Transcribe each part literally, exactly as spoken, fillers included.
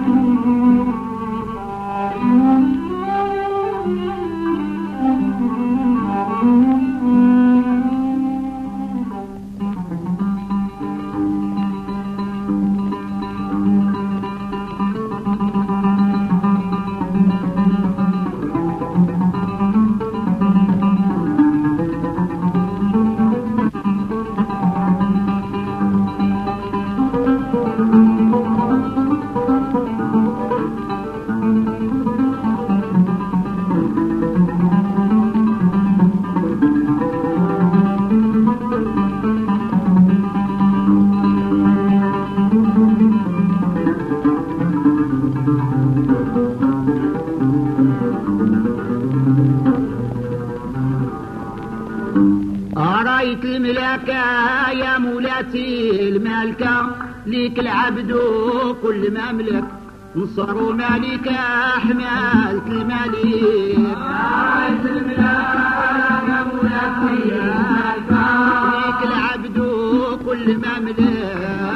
أرايت الملكة يا مولاتي المالكة ليك العبد كل مملك نصر ومالكة حمالة الملك. أرايت الملكة يا مولاتي المالكة ليك العبد كل مملك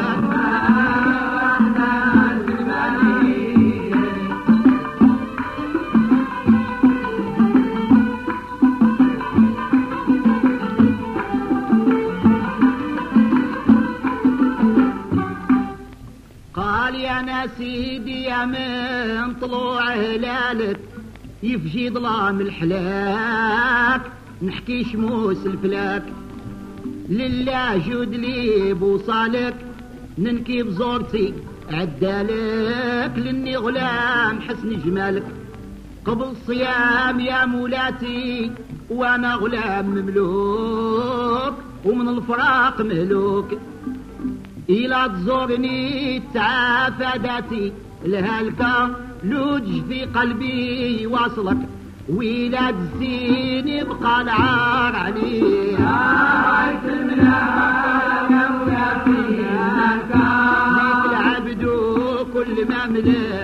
يا سيدي يا من طلوع هلالك يفجي ظلام الحلاك نحكي شموس الفلاك لله جود لي بوصالك ننكي بزورتي عدالك لاني غلام حسن جمالك قبل الصيام يا مولاتي وانا غلام مملوك ومن الفراق مهلوك إلى تزورني تعافى ذاتي الهلكة لوج في قلبي واصلك وإلى تزين يبقى العار عليه. أرايت الملاك يا مولاتي المالكة ليك العبد كل مملك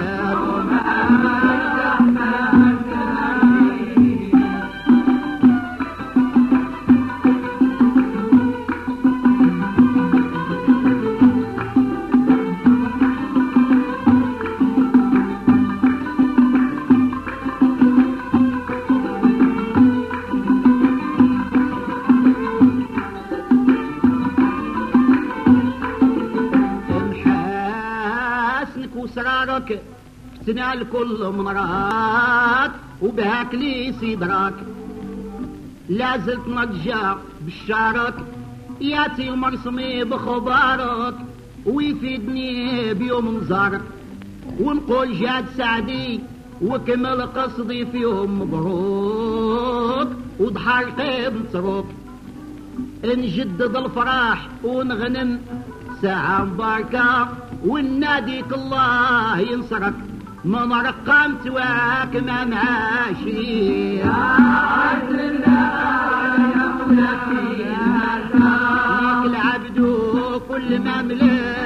وسرارك تنال كل منراك وبهاك لي صدرك لازلت نرجع بالشارك ياتي مرسمي بخبارك ويفيدني بيوم مزارك ونقول جاد سعدي وكمل قصدي فيهم مبروك وضحى القيب متروك نجدد الفرح ونغنم ساعة مباركة وناديك الله ينصرك من رقم تواك ما معاشي. أرايت الملاك يا مولاتي المالكة ليك العبد كل مملك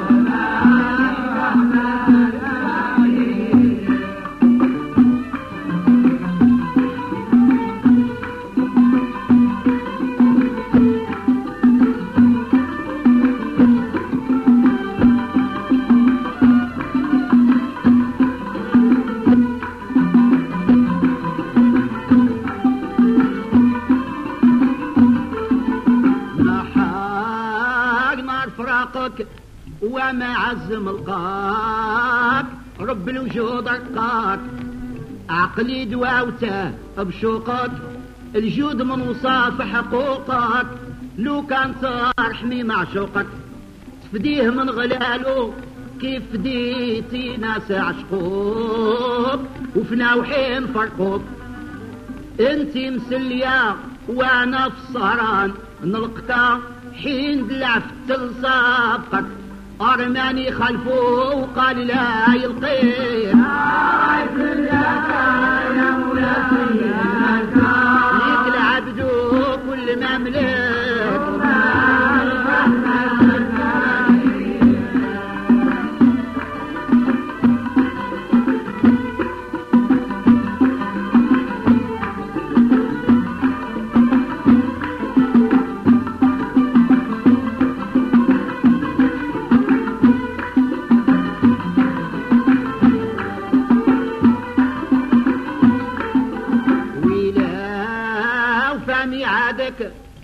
وما عزم القاك رب الوجود رقاك عقلي دواوته بشوقك الجود من وصاف حقوقك لو كان ترحمي معشوقك تفديه من غلالو كيف فديتي ناس عشقوك وفنا وحين فرقوك انتي مسلية وانا في السهران نلقتا حين دلعفت لصافك أرماني خلفه وقال لا يلقيه. أرايت الملاك يا مولاتي المالكة ليك العبد كل مملك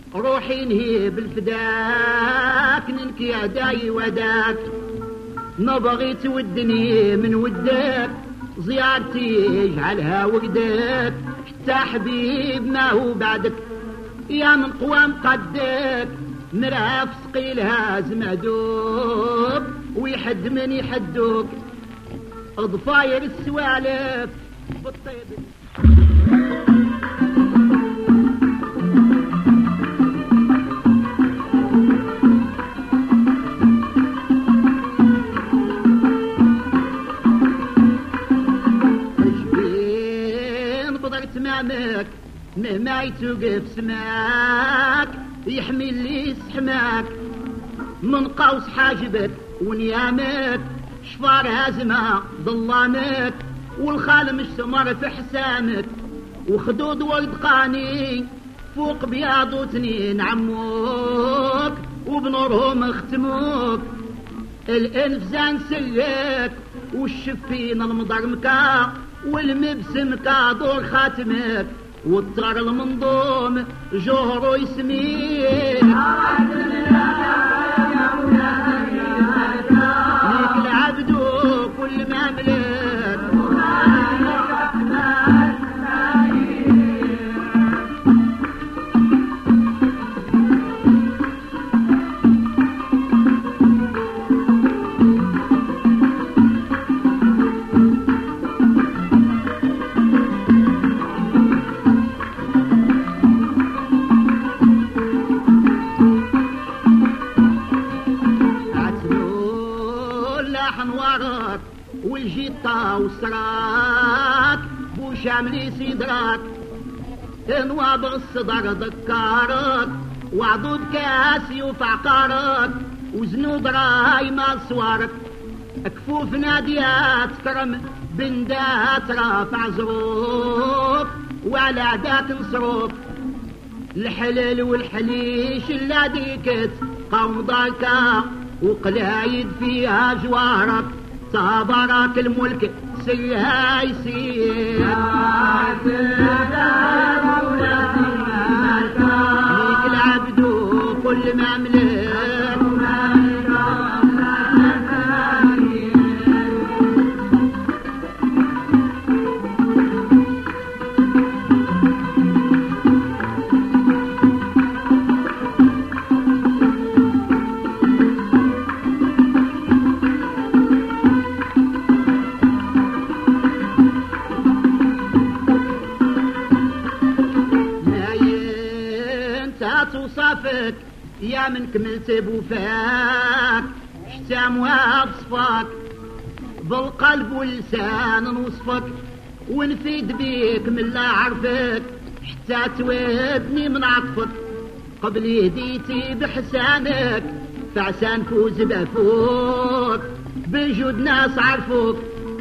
روحي نهي بالفداك ننكي عداي وداك نبغي تودني من ودك زيارتي اجعلها وقدك حتى حبيب ما هو بعدك يا من قوام قدك مرهف ثقيلها زمعدوك ويحد من يحدوك ضفاير السوالف بالطيب تمامك مهما يتوقف سماك يحمي اللي يسحماك من قوس حاجبك ونيامك شفار هازمة ظلامك والخال مش سمر في حسامك وخدود ولد قاني فوق بياض وتنين عموك وبنورهم اختموك الانفزان سلك والشفين المضرمكا والمبسم كادور خاتمك والطار المنظوم جوهر يسميك ليك العبد كل ما ملك والجيطة وسراك بوشاملي سيدراك انواب الصدر ذكارك وعضود كاسي وفعقارك وزنود راي ما صوارك كفوف ناديات كرم بندات رافع زروك وعلى عداك نصروك الحلال والحليش اللي ديكت قوم ضايكا وقلايد فيها جوارك صبرك الملك سيها يسير ليك العبد كل ما ملك وصافك يا من كملت بوفاك حتام وصفاك بالقلب واللسان نوصفك ونفيد بيك من لا عرفك حتى تودني من عطفك قبل هديتي بحسانك فعسان فوز بفوك بجود ناس عرفوك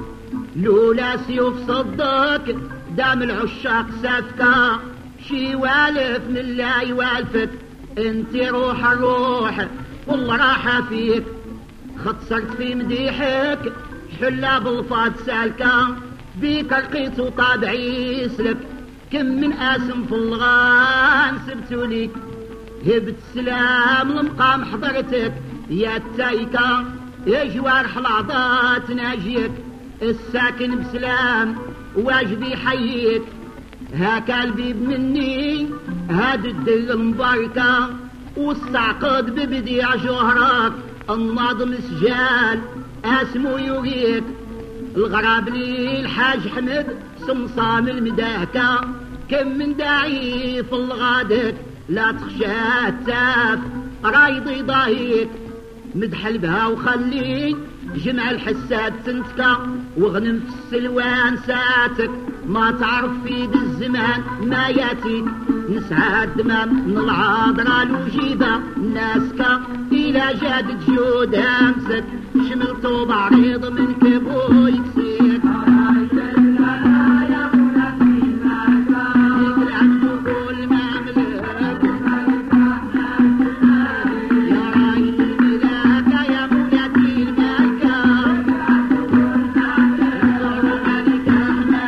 لولا سيوف صدك دام العشاق سافكا شي والف من الله يوالفك انت روح الروح والله راحة فيك ختصرت في مديحك حلا بالفاض سالكا بيك رقيت وطابعي يسلك كم من اسم في الغان سبتو ليك هبت سلام لمقام حضرتك يا التايكا يا جوارح العضات ناجيك الساكن بسلام واجبي حييك هاك البيب مني هاد الدل المباركة والصعقد ببديع جوهرك الناظم سجال اسمو يوريك الغراب لي الحاج حمد صمصام المداكة كم من داعي في الغادك لا تخشى التاف رايضي ضاهيك مدحل بها وخلي جمع الحساد تنتكا وغنم في السلوان ساعتك ما تعرف في ذي الزمان ما ياتيك نسعى الدمام من العاضرة الوجيبة ناسكا إلى جاد جيود همسك شملتو بعريض من كبو يكسيك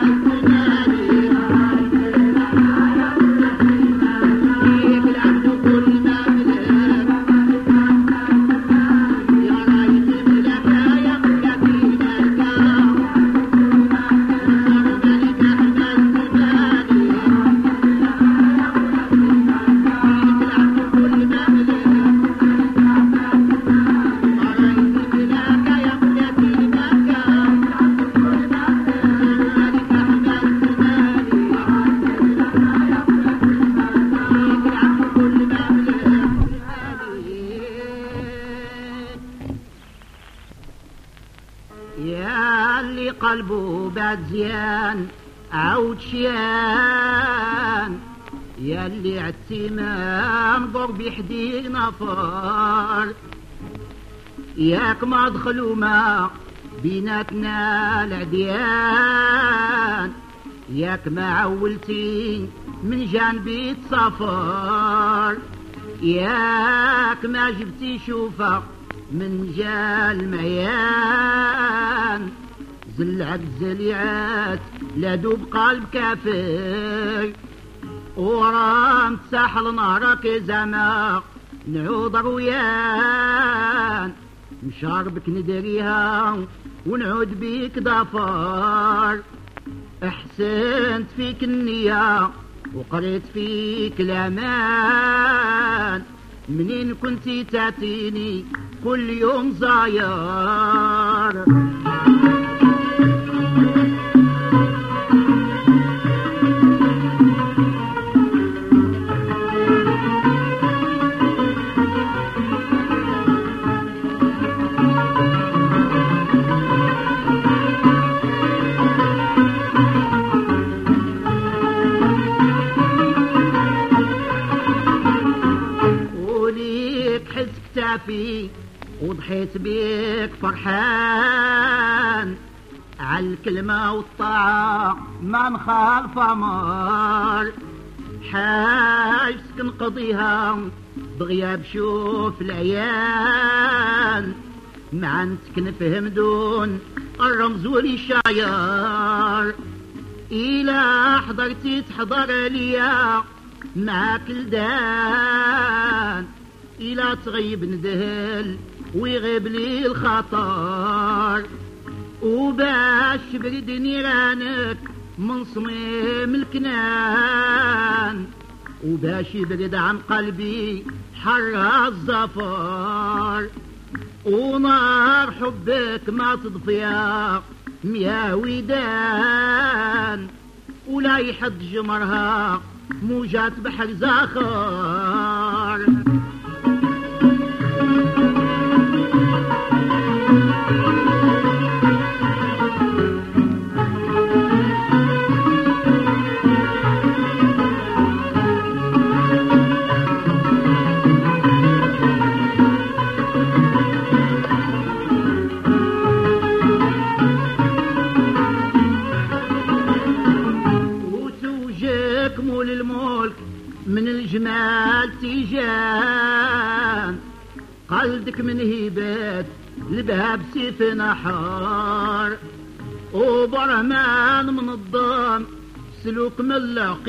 العبد قلبه بعد زيان عود شيان ياللي عالتيمان ضرب حدي نفار ياك ما دخلوا ما بيناتنا العديان ياك ما عولتي من جانبي تصفر ياك ما جبتي شوفة من جال ميان زلعك زليعات لا دوب قلب كافر ورام تساحل نهرك زعما نعود رويان مشاربك ندريها ونعود بيك ضفار احسنت فيك النية وقريت فيك الامان منين كنتي تعطيني كل يوم زاير وضحيت بيك فرحان عالكلمة والطاعة ما نخالف أمر حاجتك نقضيها بغياب شوف العيان معنتك نفهم دون الرمز والشعير إلا حضرتي تحضر ليا معاك الدان إلا تغيب ندهل ويغيب لي الخطر وباش برد نيرانك من صميم الكنان وباش يبرد عن قلبي حر الزفر ونار حبك ما تضفيها ميا ودان ولا يحد جمرها موجات بحر زاخر من الجمال تيجان قلدك من هيبات لبهاب سيف نحار وبرهمان من الضام سلوك من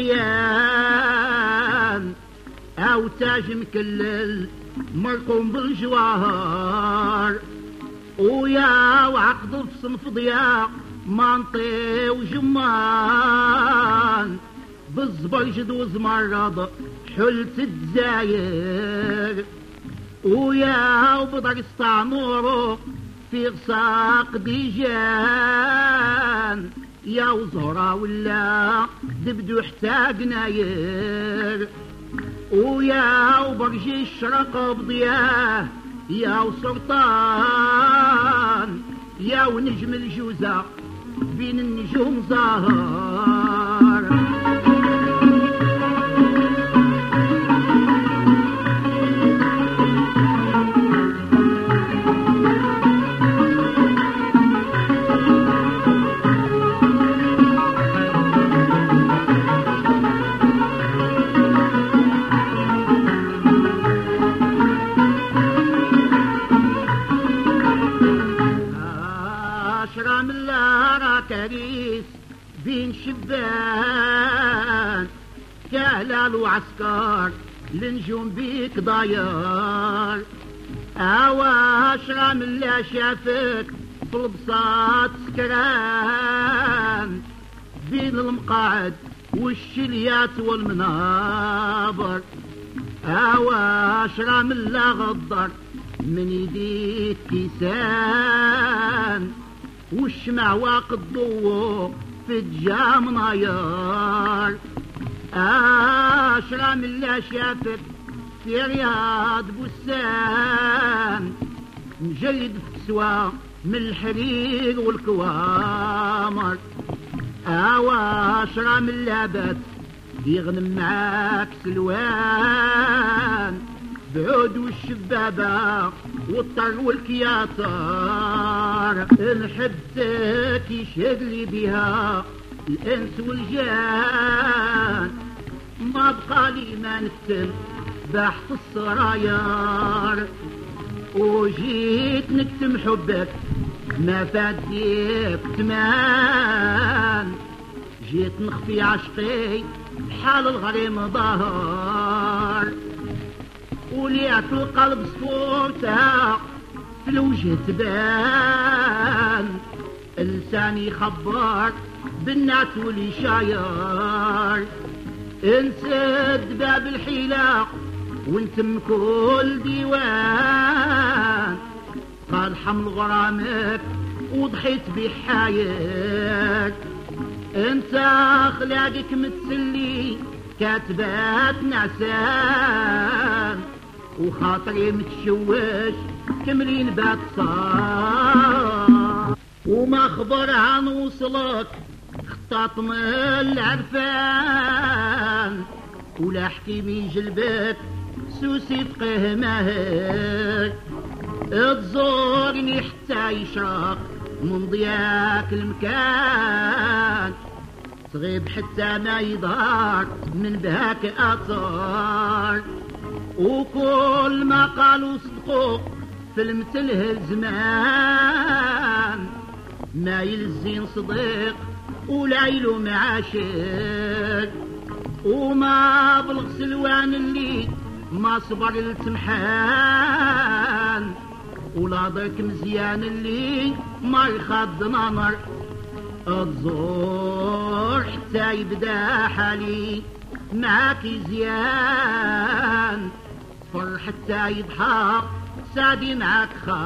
العقيان او تاج مكلل مرقوم بالجواهر ويا وعقد في صنف ضياء منطي وجمان بالزبرجد وزمرض حلت الدزاير ويا وبدر استعمره في غساق ديجان يا وزهرة ولا دبدو حتى قناير ويا وبرجي الشرق بضياه يا وسلطان يا ونجم الجوزة بين النجوم زهر بين شبان كهلال وعسكر لنجوم بيك ضاير اواشرة من لا شافك في البساط سكران بين المقاعد والشليات والمنابر اواشرة من لا غدر من يديك كيسان والشمع واقد ضوء في الجام ناير اشرى من لا شافك في رياض بستان مجلد في كسوة من الحرير والكوامر، أواشرة من اللابات يغنم معاك سلوان، بعود والشبابة والطر والكياطر، نحبتك يشهد لي بها الانس والجان، ما بقى لي ما نكتم بحث السراير، وجيت نكتم حبك ما فادي بتمان، جيت نخفي عشقي بحال الغريم ظهر، وليعت القلب صورتها في الوجه تبان، لساني يخبر بالنعت واللي شاير، انسد باب الحيلة وانتم كل ديوان، قال حمل غرامك وضحيت بحاير، انت اخلاقك متسلي كاتبات نعسان، وخاطري متشوش كملين بات صار، وما خبر عن وصلك خطاط من العرفان، ولا حكي بجلبك سوسي فقه ماهر، تزورني حتى يشرق من ضياك المكان، تغيب حتى ما يظهر من بهاك اثار، وكل ما قالوا صدقوا في المثل الزمان، ما يلزين صديق ولا يلوم عاشق، وما بلغ سلوان اللي ما صبر التمحان، ولا ضيك مزيان اللي ما يخض نمر، الزور حتى يبدا حالي معاك زيان، فر حتى يضحك سادي معاك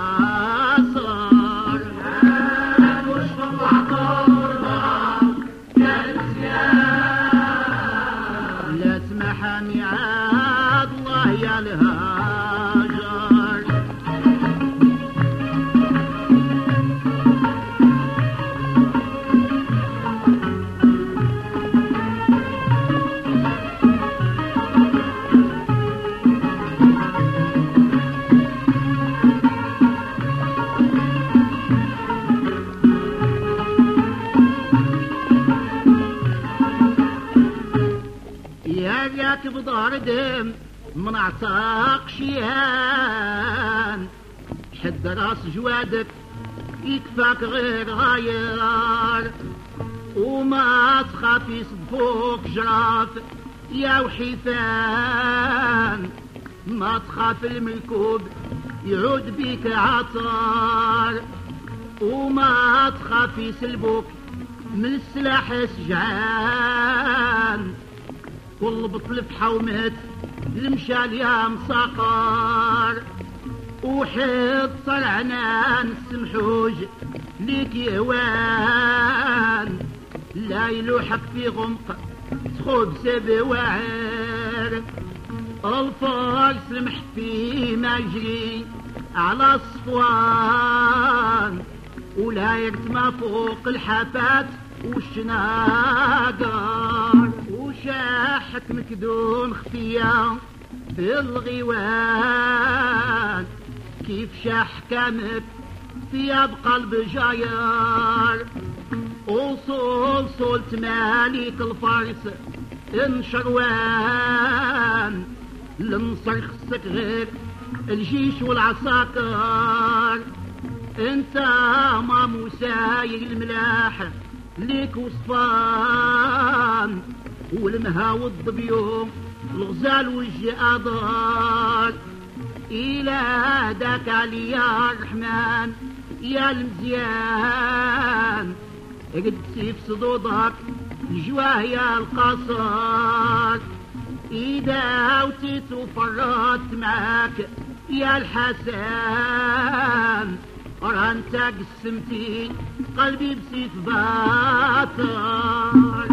خاصر، وش العطور يا الزيان، لا تسمح ميعاد الله يا الهاجر، ياك بضهر دم من عطاق شيان، حد راس جوادك يكفاك غير غاير، وما تخافي صدفوك جراف يا وحيفان، ما تخاف الملكوب يعود بيك عطار، وما تخافي سلبوك من السلاح سجعان، كل بطل في حومت المشال يا مساقار، وحيد صرعنان السمحوج ليك يوان، لا يلوحك في غمق تخوب سبي وعر، الفارس المح في ما يجري على الصفوان، ولا يرتمى فوق الحافات والشناقر، وشاحك مكدون خفية في الغيوان، كيف شاح كامك ثياب قلب جاير، وصول صولت مالك الفارس انشروان، لنصر خصك غير الجيش والعساكر، انت ما مساير الملاح ليك وصفان، والمهاود ضبيوم الغزال والجئادار، إلى داك علي يا الرحمن يا المزيان، قد سيف صدودك الجواه يا القصر، إذا وتيت وفرطت معاك يا الحسن، ورا انت قسمتي قلبي بسيف باطر.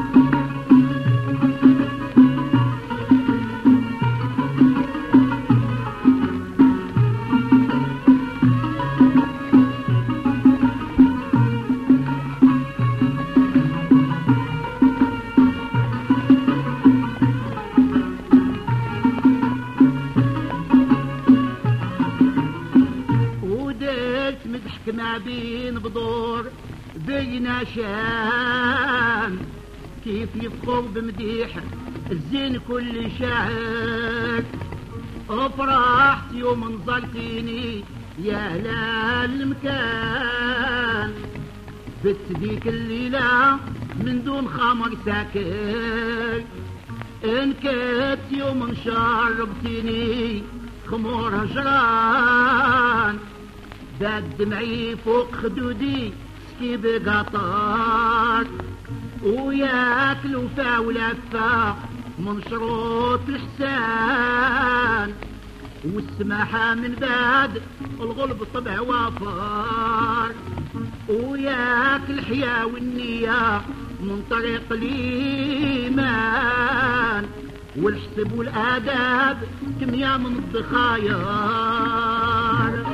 فينا شان كيف يفخر بمديح الزين كل شاعر افرحت يوم نظرتيني يا لا المكان بت ديك الليلة من دون خمر ساكر انكت يوم شربتيني خمور هجران باد دمعي فوق خدودي سكي بقطار وياكل وفا ولفا من شروط الحسان والسماحة من بعد الغلب طبع وفار وياك الحياة والنية من طريق الإيمان والحسب والآداب كمية من الضخاير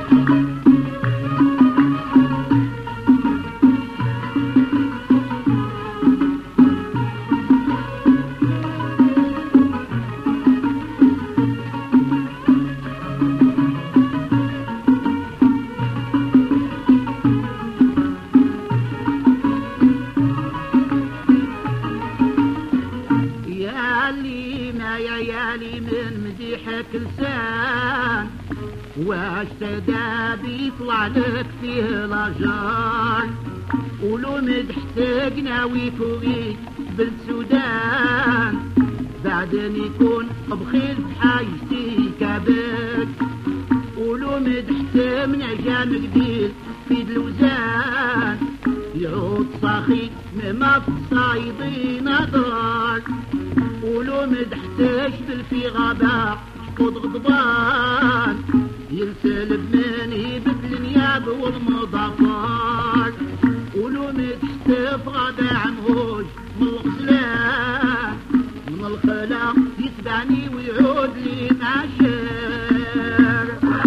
لسان واش تداب يطلع لك فيه الاجار ولو مدحتك ناوي فوقي بالسودان بعدين يكون بخير بحاجتي كبك ولو مدحت من عجام قديل في الوزان يعود صاخي ما في صايدين دار ولو مدحتش في غابة شقود غضبان ينسلب من يبدل النياب والمضافات ولو مدحت في غابة عمهوج من الغزلان من الخلا يتبعني ويعود لي معشر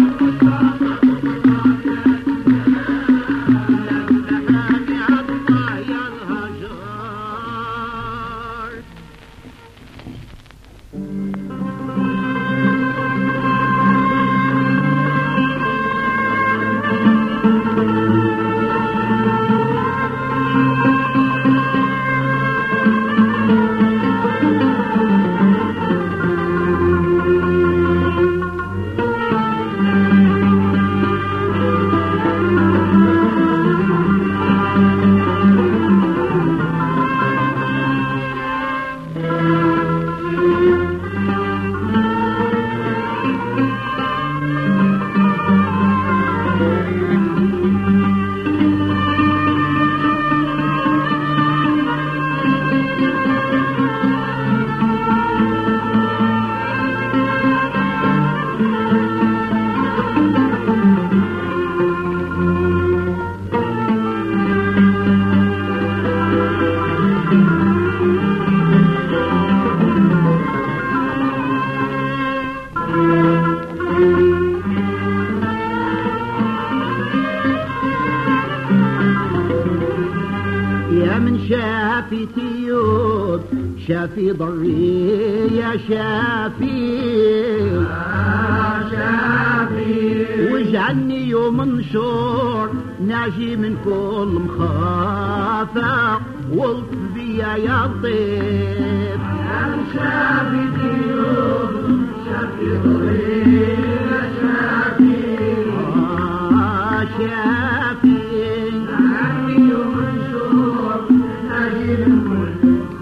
شافي تيوب شافي ضري يا شافي شافي واجعلني يوم نشور ناجي من كل مخافة والطف بيا يا لطيف يا شافي تيوب شافي ضري يا شافي آه شافي واجعلني يوم نشور ناجي من كل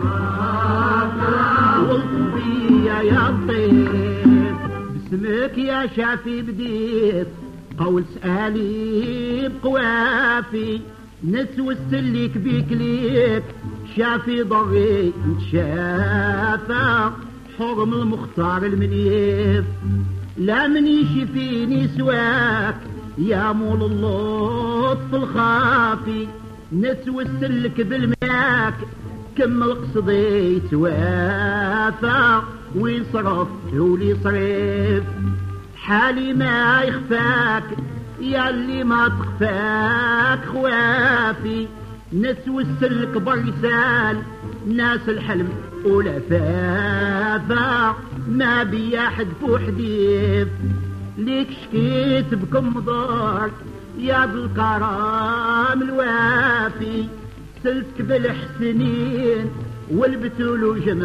يا لطيف باسمك يا شافي بديت قول سألي بقوافي نتوسل لك بيك ليك شافي ضري نتشافى حرم المختار المنيف لا من يشفيني سواك يا مول اللطف الخافي نتوسل لك بالماك كمل قصدي توافى ويصرف ولي صريف حالي ما يخفاك يا اللي ما تخفاك خوافي نتوسلك برسال ناس الحلم ولفافا ما بيا حد فوحديف ليك شكيت بكم ضار يا بالكرام الوافي سلك بالحسنين والبتول وجمع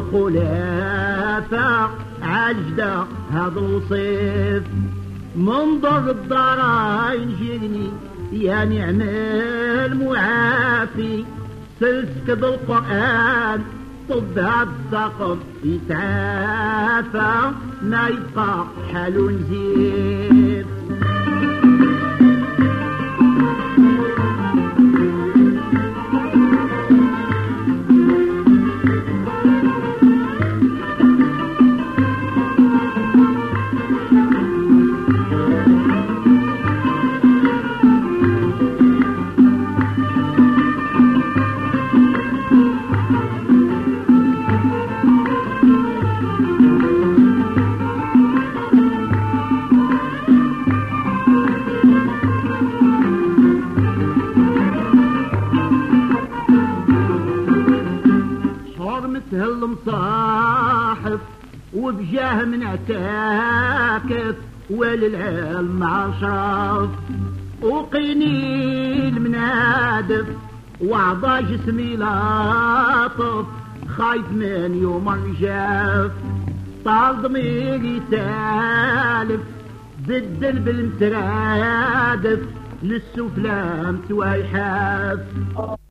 الخلافة عالجدة هذا الوصيف منظر الضراين جيني يا نعم المعافي سلسك بالقرآن طب هاد السقف يتعافى ما يبقى حلو نزيد المصاحف وبجاه من اعتاكف وللعلم عشرف وقينيل منادف وعضا جسمي لاطف خايف من يوم الجاف طال ضميري تالف بدل بالمترادف للسفلى متويحاف